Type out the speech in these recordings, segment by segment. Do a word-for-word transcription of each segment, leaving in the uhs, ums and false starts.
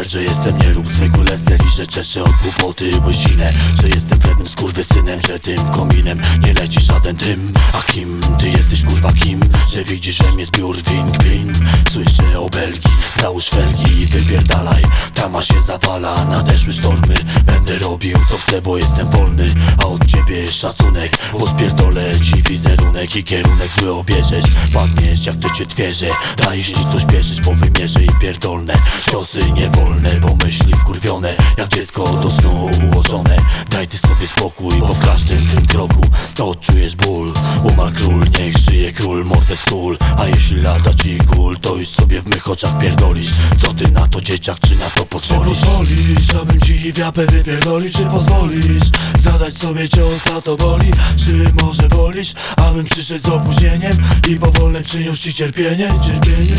numer, że jestem nie rób zwykły leser i że czeszę od głupoty łysinę, że jestem wrednym skurwysynem, że tym kominem nie leci żaden dym. A kim ty jesteś, kurwa, kim? Że widzisz we mnie zbiór win, kpin. Słyszę obelgi, załóż felgi i wypierdalaj, tama się zawala. Nadeszły sztormy, będę robił co chcę, bo jestem wolny. A od ciebie szacunek, bo spierdolę ci wizerunek i kierunek zły obierzesz. Padniesz jak to cię twierze, daj jeśli coś bierzesz, bo wymierzę i pierdolne ciosy niewolne, bo myśli wkurwione jak dziecko do snu ułożone. Daj ty sobie spokój, bo w każdym tym kroku odczujesz ból. Umarł król, niech żyje król, mordę stul. A jeśli lata ci gól, to już sobie w mych oczach pierdolisz. Co ty na to, dzieciak, czy na to pozwolisz? Czy pozwolisz, abym ci wiapę wypierdolił? Czy pozwolisz zadać sobie cios, a to boli? Czy może wolisz, abym przyszedł z opóźnieniem i powolne przyniósł ci cierpienie? Cierpienie?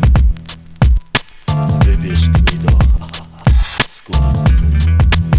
Wybierz gnido, skurwysyn.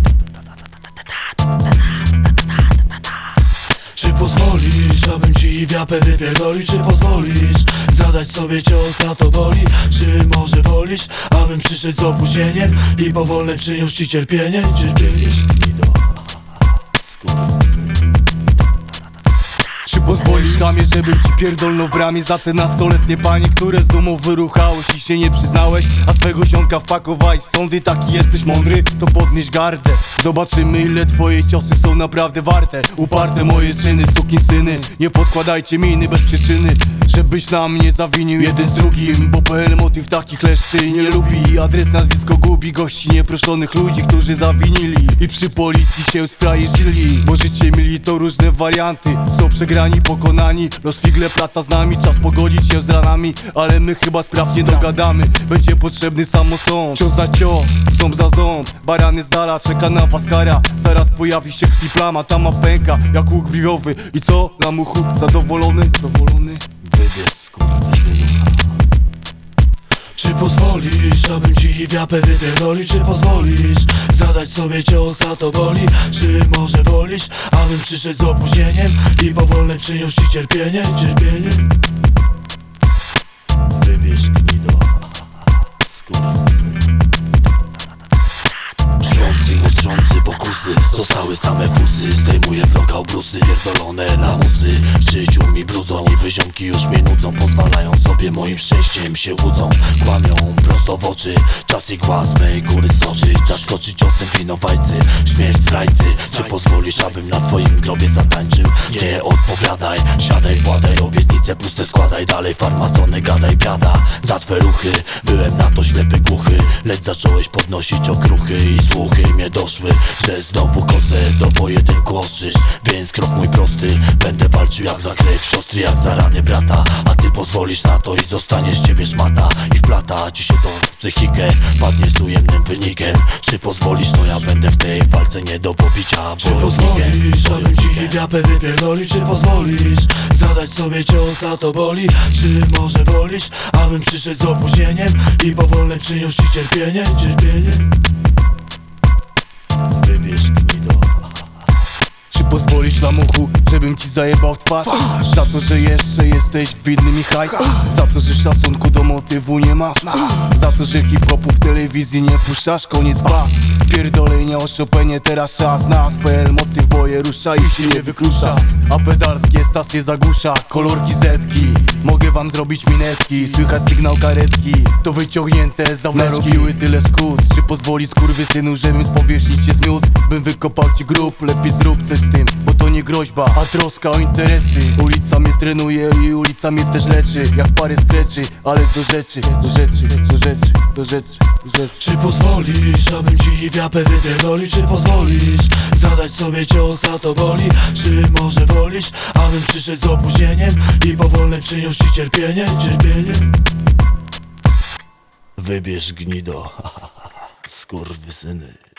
Czy pozwolisz, abym ci wiapę wypierdolił? Czy pozwolisz zadać sobie cios, a to boli? Czy może wolisz, abym przyszedł z opóźnieniem i powolne przyniósł ci cierpienie? Cierpienie? Gnido, skurwysyn. Czy pozwolisz chamie, żebym ci pierdolnął w bramie za te nastoletnie panie, które z dumą wyruchałeś i się nie przyznałeś, a swego ziomka wpakowałeś w sądy? Taki jesteś mądry? To podnieś gardę. Zobaczymy, ile twoje ciosy są naprawdę warte. Uparte moje czyny, sukinsyny. Nie podkładajcie miny bez przyczyny, żebyś nam nie zawinił jeden z drugim, bo P L motyw takich leszczy nie lubi. Adres, nazwisko gubi gości nieproszonych ludzi, którzy zawinili i przy policji się sfrajerzyli. Możecie mieli to różne warianty, są przegrani, pokonani. Los figle plata z nami, czas pogodzić się z ranami, ale my chyba spraw nie dogadamy. Będzie potrzebny samosąd, cios za cios, ząb za ząb. Barany z dala, czeka na was kara. Zaraz pojawi się krwi plama, tama pęka jak łuk brwiowy. I co? Lamuchu, zadowolony? Zadowolony? Wybierz, skurwysynu. Czy pozwolisz, abym ci wiapę wypierdolił? Czy pozwolisz zadać sobie cios, a to boli? Czy może wolisz, abym przyszedł z opóźnieniem i powolne przyniósł ci cierpienie? Cierpienie? Wybierz gnido, skurwysyn. Śpiący, łustrzący pokusy, zostały same fusy. Zdejmuję wroga obrusy, pierdolone lamusy w życiu mi brudzą. Niby ziomki już mnie nudzą, pozwalają sobie moim szczęściem się łudzą. Kłamią prosto w oczy, czas igła z mej góry stoczyć. Zaskoczyć ciosem winowajcy, śmierć zdrajcy. Czy pozwolisz, abym na twoim grobie zatańczył? Nie odpowiadaj, siadaj, władaj, obietnice puste składaj. Dalej farmazony, gadaj, biada za twe ruchy. Byłem na to ślepy, głuchy, lecz zacząłeś podnosić okruchy i słuchy mnie doszły, że znowu kosę do pojedynku ostrzysz. Więc krok mój prosty, będę walczył jak za krew siostry, jak za rany brata. A ty pozwolisz na to i zostanie z ciebie szmata i wplata ci się to w psychikę, padniesz z ujemnym wynikiem. Czy pozwolisz, to ja będę w tej walce nie do pobicia. Czy pozwolisz, abym ci wiapę wypierdolił? Czy pozwolisz zadać sobie cios, a to boli? Czy może wolisz, abym przyszedł z opóźnieniem i powolne przyniósł ci cierpienie? Cierpienie? Wybierz gnido. Czy pozwolisz lamuchu, żebym ci zajebał w twarz? Za to, że jeszcze jesteś winny mi hajs? Za to, że szacunku do motywu nie masz? Za to, że hip-hopu w telewizji nie puszczasz? Koniec bas, pierdolenia o Chopinie, teraz czas na P L motyw, boje rusza i się nie wyklucza. A pedalskie stacje zagłusza, kolorki zetki. Mogę wam zrobić minetki, słychać sygnał karetki. To wyciągnięte zawleczki, narobiły tyle szkód. Czy pozwoli skurwysynu, żebym z powierzchni cię zmiótł? Bym wykopał ci grób, lepiej zrób coś z tym, bo to nie groźba, a troska o interesy. Ulica mnie trenuje i ulica mnie też leczy, jak parę skreczy, ale do rzeczy, do rzeczy, do rzeczy, do rzeczy, do rzeczy. Czy pozwolisz, abym ci wiapę wypierdolił? Czy pozwolisz zadać sobie cios, a to boli? Czy może wolisz, abym przyszedł z opóźnieniem i powolne przyniósł ci cierpienie? Cierpienie? Wybierz gnido, skurwysyny.